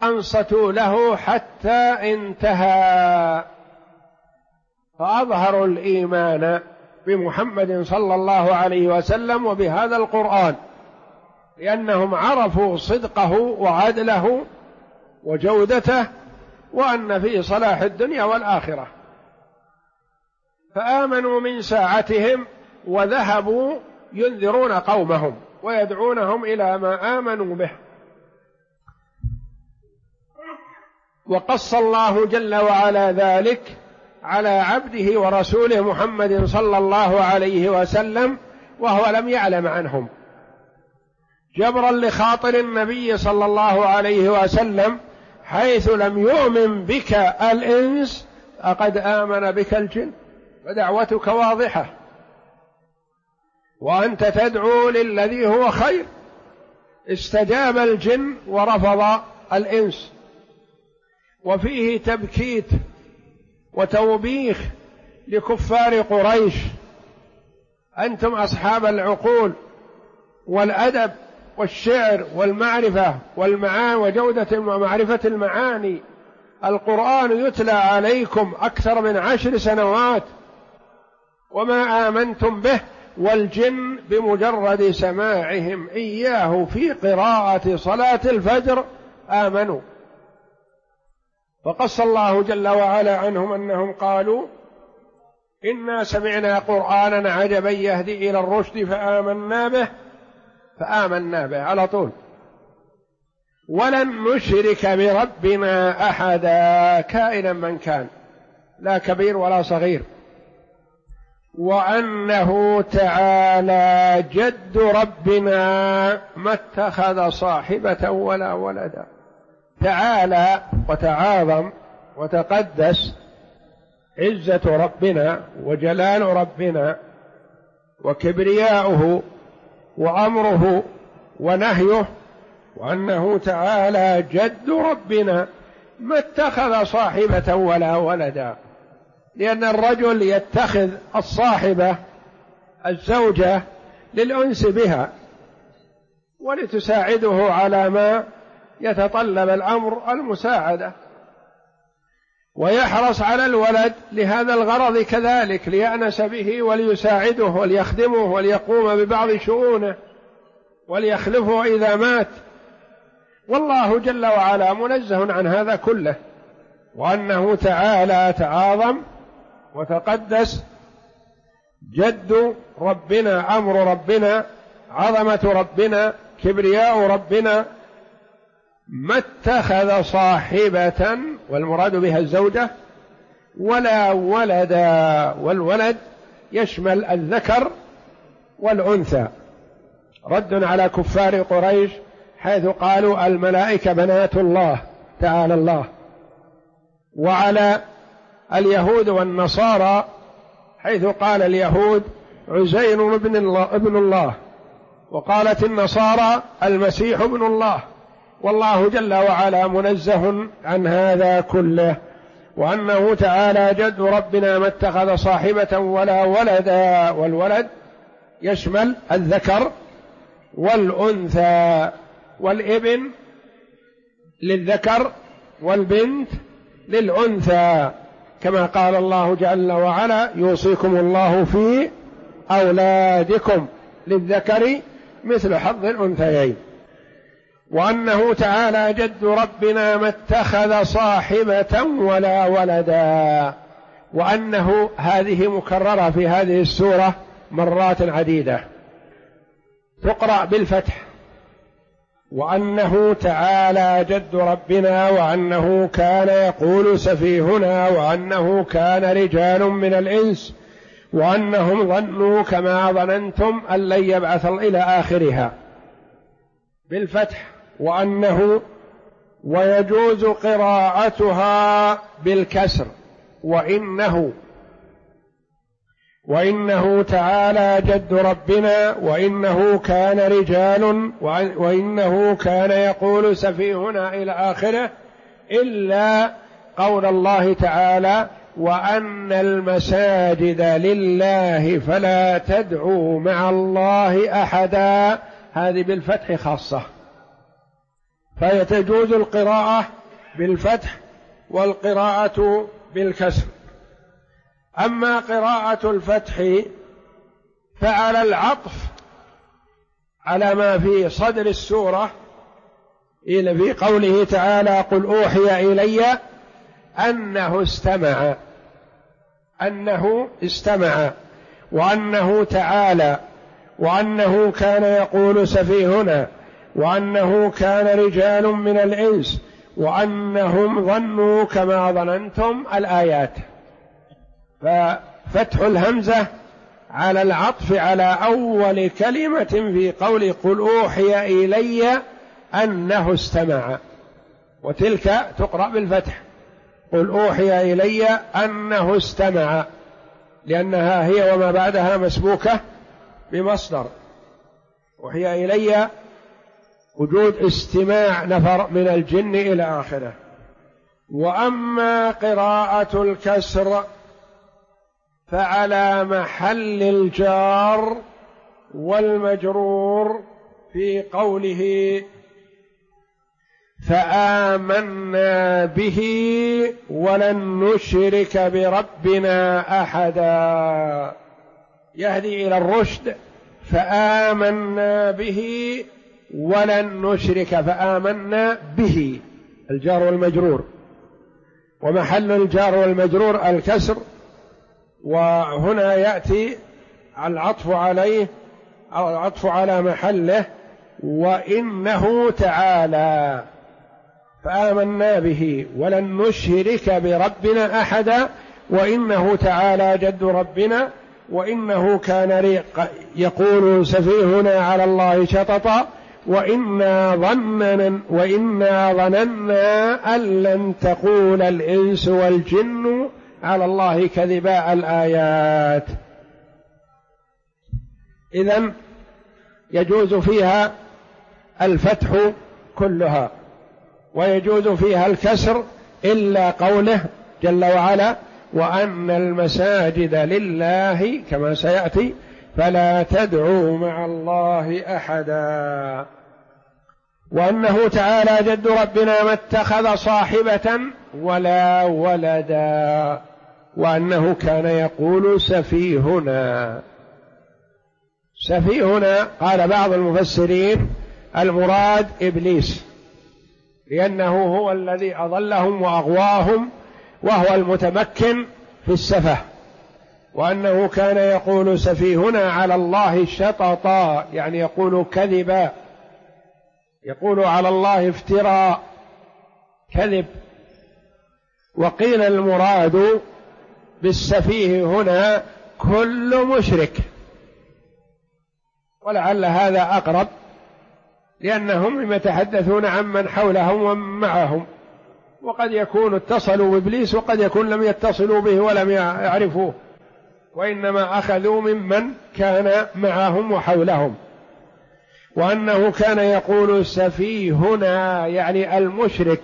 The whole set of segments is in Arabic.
أنصتوا له حتى انتهى، فأظهروا الإيمان بمحمد صلى الله عليه وسلم وبهذا القرآن، لأنهم عرفوا صدقه وعدله وجودته وأن فيه صلاح الدنيا والآخرة، فآمنوا من ساعتهم وذهبوا ينذرون قومهم ويدعونهم إلى ما آمنوا به. وقص الله جل وعلا ذلك على عبده ورسوله محمد صلى الله عليه وسلم وهو لم يعلم عنهم، جبرا لخاطر النبي صلى الله عليه وسلم، حيث لم يؤمن بك الإنس فقد آمن بك الجن، فدعوتك واضحة، وأنت تدعو للذي هو خير. استجاب الجن ورفض الإنس، وفيه تبكيت وتوبيخ لكفار قريش: أنتم أصحاب العقول والأدب والشعر والمعرفة والمعاني وجودة معرفة المعاني، القرآن يتلى عليكم أكثر من 10 سنوات وما آمنتم به، والجن بمجرد سماعهم إياه في قراءة صلاة الفجر آمنوا. فقص الله جل وعلا عنهم أنهم قالوا: إنا سمعنا قرآنا عجبا يهدي إلى الرشد فآمنا به على طول، ولن نشرك بربنا أحدا كائنا من كان، لا كبير ولا صغير، وأنه تعالى جد ربنا ما اتخذ صاحبة ولا ولدا. تعالى وتعاظم وتقدس عزة ربنا وجلال ربنا وكبرياؤه وأمره ونهيه، وأنه تعالى جد ربنا ما اتخذ صاحبة ولا ولدا، لأن الرجل يتخذ الصاحبة الزوجة للأنس بها ولتساعده على ما يتطلب الأمر المساعدة، ويحرص على الولد لهذا الغرض كذلك، ليأنس به وليساعده وليخدمه وليقوم ببعض شؤونه وليخلفه إذا مات. والله جل وعلا منزه عن هذا كله، وأنه تعالى تعاظم وتقدس جد ربنا، أمر ربنا، عظمة ربنا، كبرياء ربنا، ما اتخذ صاحبة، والمراد بها الزوجة، ولا ولدا، والولد يشمل الذكر والأنثى، رد على كفار قريش حيث قالوا الملائكة بنات الله تعالى الله، وعلى اليهود والنصارى حيث قال اليهود عزير ابن الله، وقالت النصارى المسيح ابن الله. والله جل وعلا منزه عن هذا كله، وأنه تعالى جد ربنا ما اتخذ صاحبة ولا ولدا، والولد يشمل الذكر والأنثى، والابن للذكر والبنت للأنثى، كما قال الله جل وعلا يوصيكم الله في أولادكم للذكر مثل حظ الأنثيين. وأنه تعالى جد ربنا ما اتخذ صاحبة ولا ولدا، وأنه هذه مكررة في هذه السورة مرات عديدة، تقرأ بالفتح، وأنه تعالى جد ربنا، وأنه كان يقول سفيهنا، وأنه كان رجال من الإنس وأنهم ظنوا كما ظننتم أن لن يبعث إلى آخرها بالفتح، وأنه، ويجوز قراءتها بالكسر، وإنه تعالى جد ربنا، وإنه كان رجال، وإنه كان يقول سفيهنا إلى آخره، إلا قول الله تعالى وأن المساجد لله فلا تدعوا مع الله أحدا، هذه بالفتح خاصة، فيتجوز القراءة بالفتح والقراءة بالكسر. أما قراءة الفتح فعلى العطف على ما في صدر السورة إلى في قوله تعالى قل أوحي إلي أنه استمع وأنه تعالى وأنه كان يقول سفيهنا وأنه كان رجال من الإنس وأنهم ظنوا كما ظننتم الآيات. ففتح الهمزة على العطف على أول كلمة في قول قل أوحي إلي أنه استمع، وتلك تقرأ بالفتح قل أوحي إلي أنه استمع، لأنها هي وما بعدها مسبوكة بمصدر. أوحي إلي وجود استماع نفر من الجن إلى آخره. وأما قراءة الكسر فعلى محل الجار والمجرور في قوله فآمنا به ولن نشرك بربنا أحدا، يهدي إلى الرشد. فآمنا به ولن نشرك، فآمنا به الجار والمجرور، ومحل الجار والمجرور الكسر، وهنا يأتي العطف عليه أو العطف على محله وإنه تعالى. فآمنا به ولن نشرك بربنا أحدا، وإنه تعالى جد ربنا، وإنه كان يقول سفيهنا على الله شططا، وإنا ظننا أن لن تقول الإنس والجن على الله كذبا الآيات. إذن يجوز فيها الفتح كلها ويجوز فيها الكسر إلا قوله جل وعلا وأن المساجد لله كما سيأتي فلا تدعوا مع الله أحدا، وأنه تعالى جد ربنا ما اتخذ صاحبة ولا ولدا، وأنه كان يقول سفيهنا. سفيهنا قال بعض المفسرين المراد إبليس، لأنه هو الذي أضلهم وأغواهم وهو المتمكن في السفه، وأنه كان يقول سفيهنا على الله شططا، يعني يقول كذبا، يقول على الله افتراء كذب. وقيل المراد بالسفيه هنا كل مشرك، ولعل هذا أقرب، لأنهم يتحدثون عمن حولهم ومن معهم، وقد يكون اتصلوا بإبليس وقد يكون لم يتصلوا به ولم يعرفوه، وإنما أخذوا ممن كان معهم وحولهم. وأنه كان يقول سفيهنا يعني المشرك،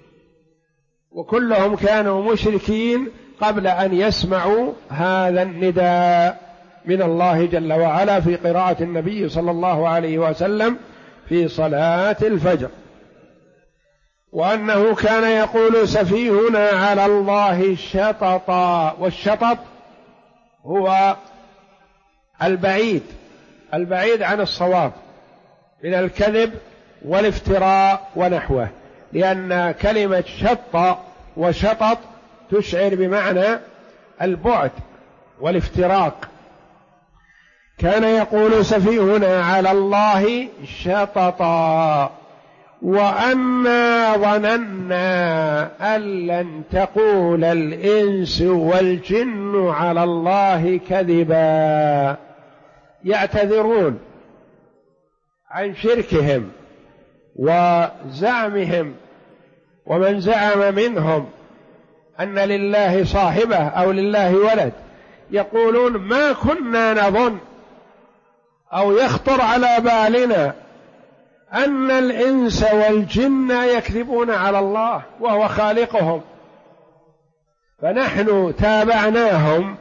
وكلهم كانوا مشركين قبل أن يسمعوا هذا النداء من الله جل وعلا في قراءة النبي صلى الله عليه وسلم في صلاة الفجر. وأنه كان يقول سفيهنا على الله شططا، والشطط هو البعيد عن الصواب من الكذب والافتراء ونحوه، لأن كلمة شط وشطط تشعر بمعنى البعد والافتراق. كان يقول سفيهنا على الله شططا، وأنا ظننا أن لن تقول الإنس والجن على الله كذبا، يعتذرون عن شركهم وزعمهم، ومن زعم منهم أن لله صاحبة أو لله ولد يقولون ما كنا نظن أو يخطر على بالنا أن الإنس والجن يكذبون على الله وهو خالقهم، فنحن تابعناهم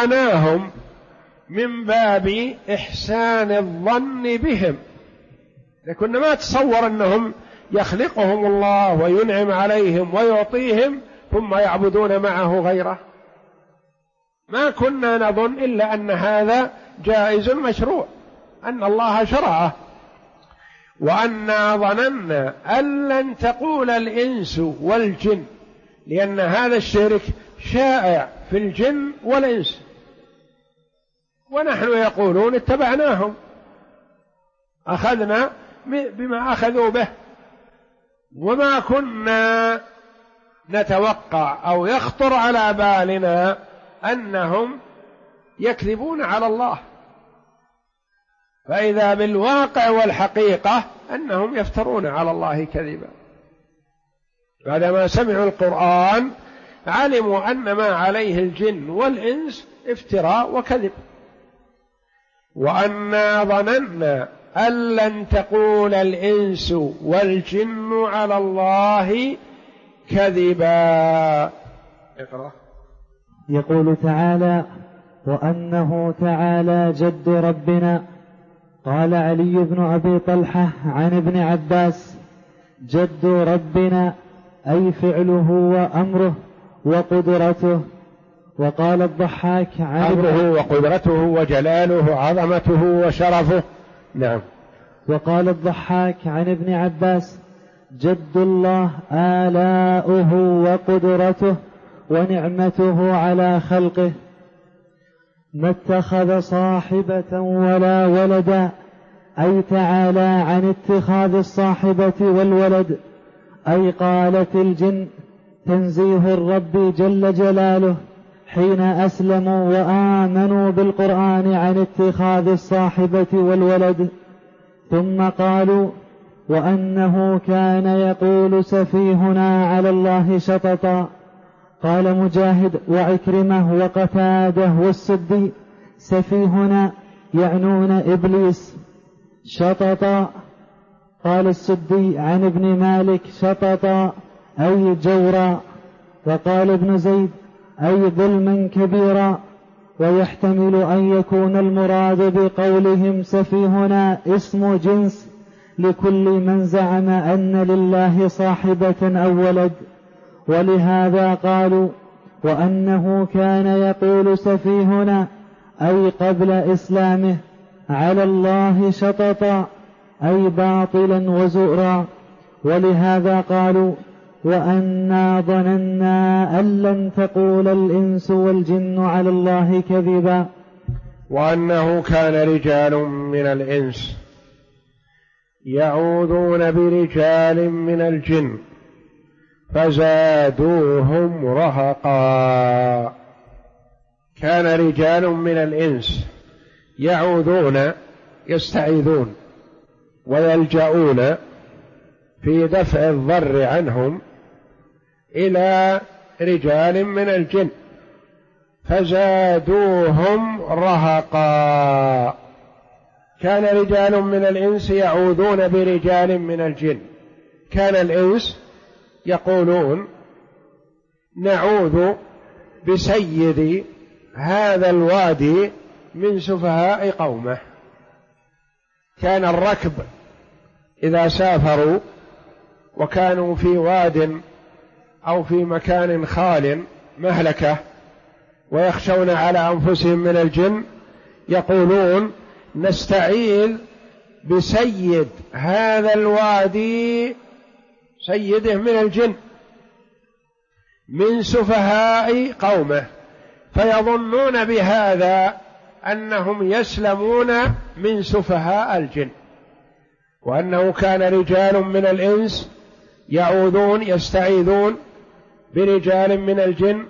وأطعناهم من باب إحسان الظن بهم، كنا ما تصور أنهم يخلقهم الله وينعم عليهم ويعطيهم ثم يعبدون معه غيره، ما كنا نظن إلا أن هذا جائز مشروع، أن الله شرعه. وأنا ظننا أن لن تقول الإنس والجن، لأن هذا الشرك شائع في الجن والإنس، ونحن يقولون اتبعناهم، أخذنا بما أخذوا به، وما كنا نتوقع أو يخطر على بالنا أنهم يكذبون على الله، فإذا بالواقع والحقيقة أنهم يفترون على الله كذبا. بعدما سمعوا القرآن علموا أن ما عليه الجن والإنس افتراء وكذب. وأنا ظننا أن لن تقول الإنس والجن على الله كذبا. اقرأ. يقول تعالى: وأنه تعالى جد ربنا. قال علي بن أبي طلحة عن ابن عباس: جد ربنا أي فعله وأمره وقدرته. وقال الضحاك: أمره وقدرته وجلاله وعظمته وشرفه. نعم. وقال الضحاك عن ابن عباس: جد الله آلاؤه وقدرته ونعمته على خلقه، ما اتخذ صاحبة ولا ولدا، أي تعالى عن اتخاذ الصاحبة والولد. أي قالت الجن تنزيه الرب جل جلاله حين أسلموا وآمنوا بالقرآن عن اتخاذ الصاحبة والولد. ثم قالوا: وأنه كان يقول سفيهنا على الله شططا. قال مجاهد وعكرمة وقتاده والسدي: سفيهنا يعنون إبليس شططا. قال السدي عن ابن مالك: شططا أي جورا. وقال ابن زيد: أي ظلما كبيرا. ويحتمل أن يكون المراد بقولهم سفيهنا اسم جنس لكل من زعم أن لله صاحبة أو ولد، ولهذا قالوا: وأنه كان يقول سفيهنا أي قبل إسلامه على الله شططا أي باطلا وزؤرا. ولهذا قالوا: وأنا ظننا أن لن تقول الإنس والجن على الله كذبا. وأنه كان رجال من الإنس يعوذون برجال من الجن فزادوهم رهقا. كان رجال من الإنس يعوذون، يستعيذون ويلجؤون في دفع الضر عنهم إلى رجال من الجن فزادوهم رهقا. كان رجال من الإنس يعوذون برجال من الجن. كان الإنس يقولون: نعوذ بسيد هذا الوادي من سفهاء قومه. كان الركب إذا سافروا وكانوا في واد أو في مكان خال مهلكة ويخشون على أنفسهم من الجن يقولون: نستعيذ بسيد هذا الوادي، سيده من الجن، من سفهاء قومه، فيظنون بهذا أنهم يسلمون من سفهاء الجن. وأنه كان رجال من الإنس يعوذون يستعيذون برجال من الجن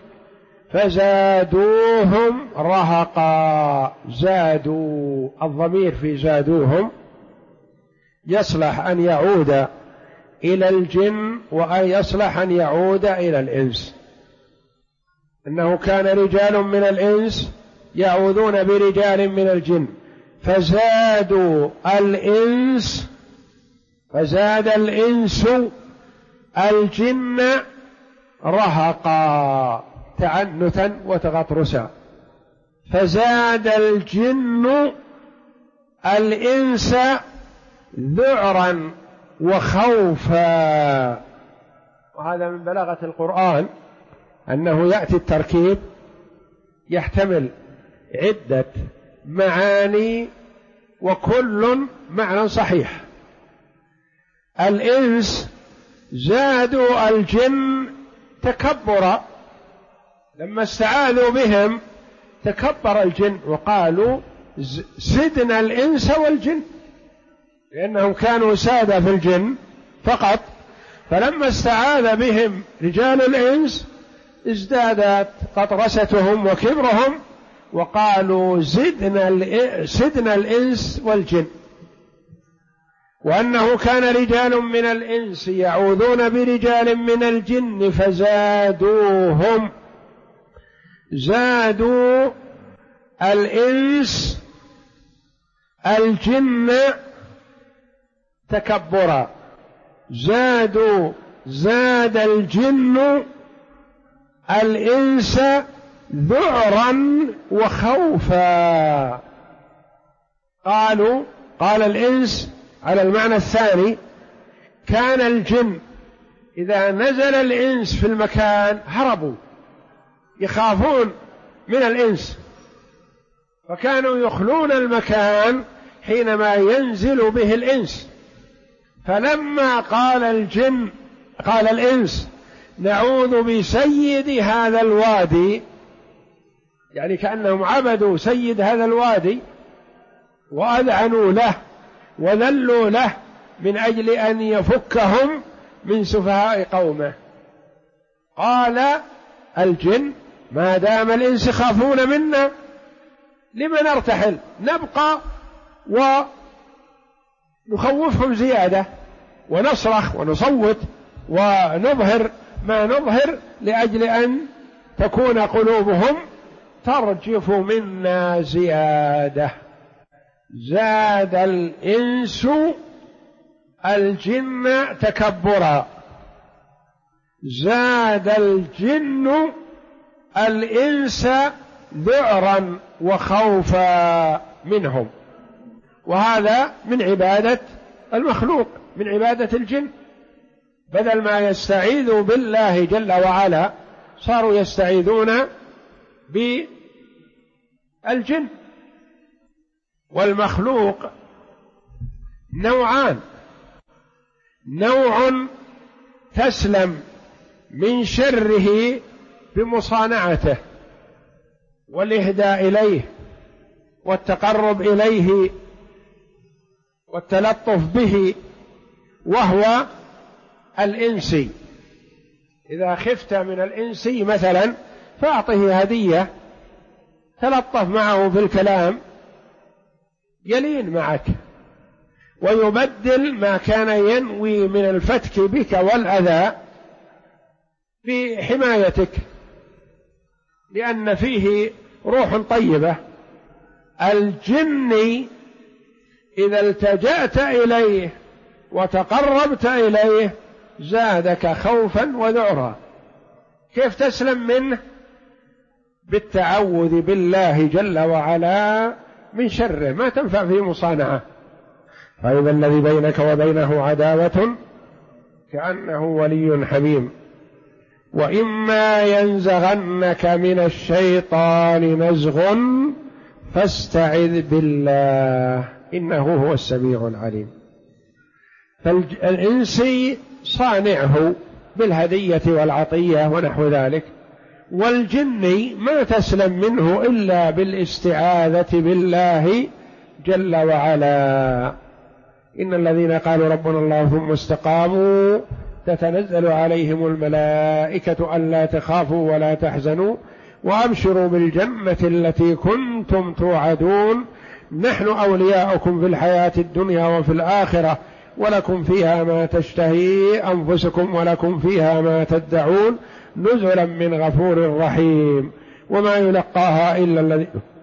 فزادوهم رهقا. زادوا، الضمير في زادوهم يصلح أن يعود إلى الجن وأن يصلح أن يعود إلى الإنس. إنه كان رجال من الإنس يعوذون برجال من الجن فزادوا الإنس، فزاد الإنس الجن رهقا، تعنتا وتغطرسا. فزاد الجن الإنس ذعرا وخوفا. وهذا من بلاغة القرآن أنه يأتي التركيب يحتمل عدة معاني وكل معنى صحيح. الإنس زادوا الجن تكبرا، لما استعاذوا بهم تكبر الجن وقالوا زدنا الإنس والجن، لأنهم كانوا سادة في الجن فقط، فلما استعاذ بهم رجال الإنس ازدادت قطرستهم وكبرهم وقالوا زدنا الإنس والجن. وأنه كان رجال من الإنس يعوذون برجال من الجن فزادوهم، زادوا الإنس الجن تكبرا، زاد الجن الإنس ذعرا وخوفا. قال الإنس على المعنى الثاني، كان الجن إذا نزل الإنس في المكان هربوا، يخافون من الإنس، فكانوا يخلون المكان حينما ينزل به الإنس. فلما قال الإنس نعوذ بسيد هذا الوادي، يعني كأنهم عبدوا سيد هذا الوادي وأذعنوا له وذلوا له من أجل أن يفكهم من سفهاء قومه. قال الجن ما دام الإنس يخافون منا لما نرتحل، نبقى ونخوفهم زيادة ونصرخ ونصوت ونظهر ما نظهر لأجل أن تكون قلوبهم ترجف منا زيادة. زاد الإنس الجن تكبرا، زاد الجن الإنس ذعرا وخوفا منهم. وهذا من عبادة المخلوق، من عبادة الجن، بدل ما يستعيذوا بالله جل وعلا صاروا يستعيذون بالجن. والمخلوق نوعان، نوع تسلم من شره بمصانعته والإهداء إليه والتقرب إليه والتلطف به، وهو الإنسي. إذا خفت من الإنسي مثلا فأعطه هدية، تلطف معه في الكلام يلين معك ويبدل ما كان ينوي من الفتك بك والأذى بحمايتك، لأن فيه روح طيبة. الجن إذا التجأت إليه وتقربت إليه زادك خوفا وذعرا. كيف تسلم منه؟ بالتعوذ بالله جل وعلا من شره، ما تنفع فيه مصانعة. فإذا الذي بينك وبينه عداوة كأنه ولي حميم. وإما ينزغنك من الشيطان نزغ فاستعذ بالله إنه هو السميع العليم. فالإنسي صانعه بالهدية والعطية ونحو ذلك، والجني ما تسلم منه إلا بالاستعاذة بالله جل وعلا. إن الذين قالوا ربنا الله ثم استقاموا تتنزل عليهم الملائكة ألا تخافوا ولا تحزنوا وأبشروا بالجنة التي كنتم توعدون نحن أولياؤكم في الحياة الدنيا وفي الآخرة ولكم فيها ما تشتهي أنفسكم ولكم فيها ما تدعون نزلا من غفور رحيم. وما يلقاها إلا الذين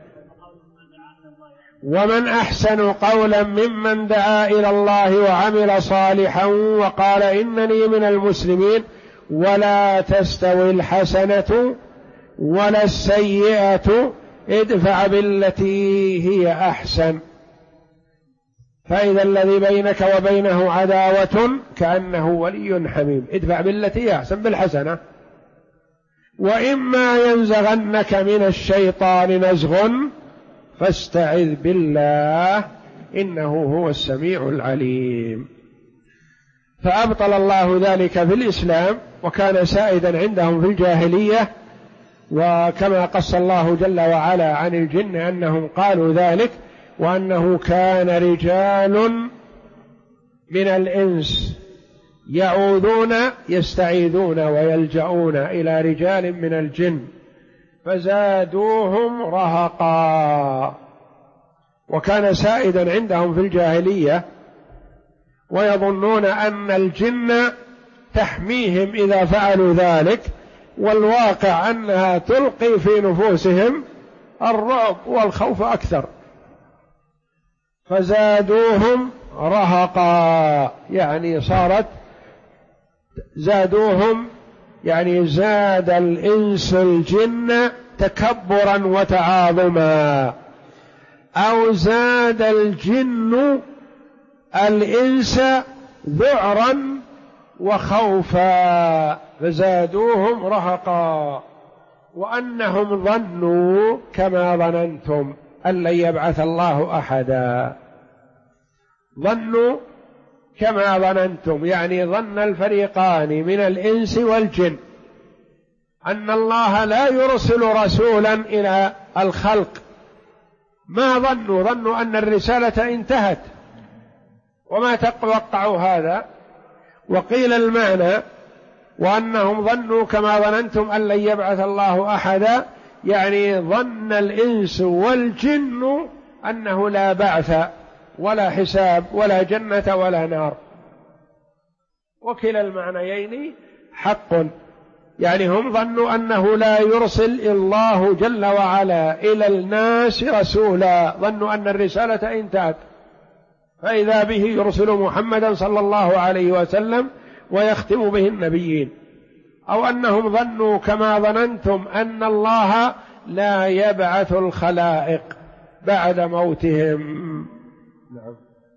ومن أحسن قولا ممن دعا إلى الله وعمل صالحا وقال إنني من المسلمين. ولا تستوي الحسنة ولا السيئة ادفع بالتي هي أحسن. فإذا الذي بينك وبينه عداوة كأنه ولي حميم. ادفع بالتي أحسن بالحسنة. وإما ينزغنك من الشيطان نزغ فاستعذ بالله إنه هو السميع العليم. فأبطل الله ذلك في الإسلام، وكان سائدا عندهم في الجاهلية. وكما قص الله جل وعلا عن الجن أنهم قالوا ذلك، وأنه كان رجال من الإنس يعوذون يستعيذون ويلجؤون إلى رجال من الجن فزادوهم رهقا. وكان سائدا عندهم في الجاهلية، ويظنون أن الجن تحميهم إذا فعلوا ذلك، والواقع أنها تلقي في نفوسهم الرعب والخوف أكثر. فزادوهم رهقا يعني صارت زادوهم يعني زاد الإنس الجن تكبرا وتعاظما، أو زاد الجن الإنس ذعرا وخوفا فزادوهم رهقا. وأنهم ظنوا كما ظننتم أن لن يبعث الله أحدا. ظنوا كما ظننتم يعني ظن الفريقان من الإنس والجن أن الله لا يرسل رسولا إلى الخلق. ما ظنوا أن الرسالة انتهت، وما توقعوا هذا. وقيل المعنى وأنهم ظنوا كما ظننتم أن لن يبعث الله أحدا، يعني ظن الإنس والجن أنه لا بعث ولا حساب ولا جنة ولا نار. وكلا المعنيين حق، يعني هم ظنوا أنه لا يرسل الله جل وعلا إلى الناس رسولا، ظنوا أن الرسالة انتهت، فإذا به يرسل محمدا صلى الله عليه وسلم ويختم به النبيين. أو أنهم ظنوا كما ظننتم أن الله لا يبعث الخلائق بعد موتهم. نعم.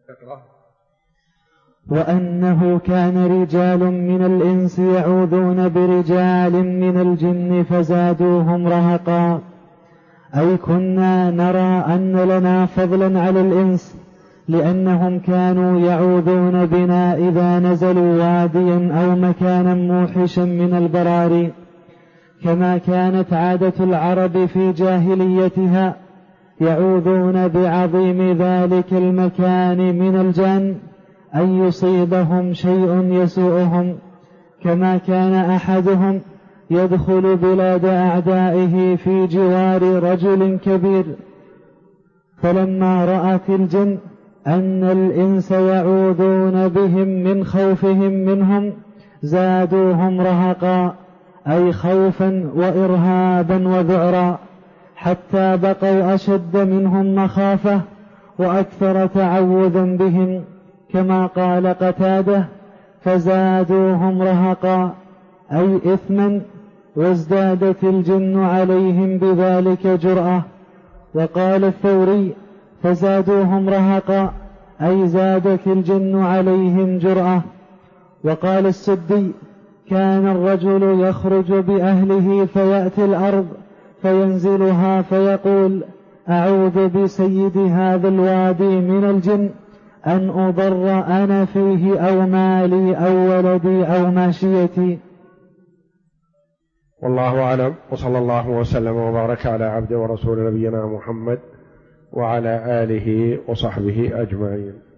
وأنه كان رجال من الإنس يعوذون برجال من الجن فزادوهم رهقا، أي كنا نرى أن لنا فضلا على الإنس، لأنهم كانوا يعوذون بنا إذا نزلوا واديا أو مكانا موحشا من البراري، كما كانت عادة العرب في جاهليتها يعوذون بعظيم ذلك المكان من الجن أن يصيبهم شيء يسوءهم، كما كان أحدهم يدخل بلاد أعدائه في جوار رجل كبير، فلما رأت الجن أن الإنس يعوذون بهم من خوفهم منهم زادوهم رهقا، أي خوفا وإرهابا وذعرا، حتى بقوا أشد منهم مخافة وأكثر تعوذا بهم، كما قال قتادة فزادوهم رهقا، أي إثما، وازدادت الجن عليهم بذلك جرأة. وقال الثوري فزادوهم رهقا، أي زادت الجن عليهم جرأة. وقال السدي كان الرجل يخرج بأهله فيأتي الأرض فينزلها فيقول أعوذ بسيد هذا الوادي من الجن أن أضر أنا فيه أو مالي أو ولدي أو ماشيتي. والله أعلم، وصلى الله وسلم وبارك على عبده ورسول نبينا محمد وعلى آله وصحبه أجمعين.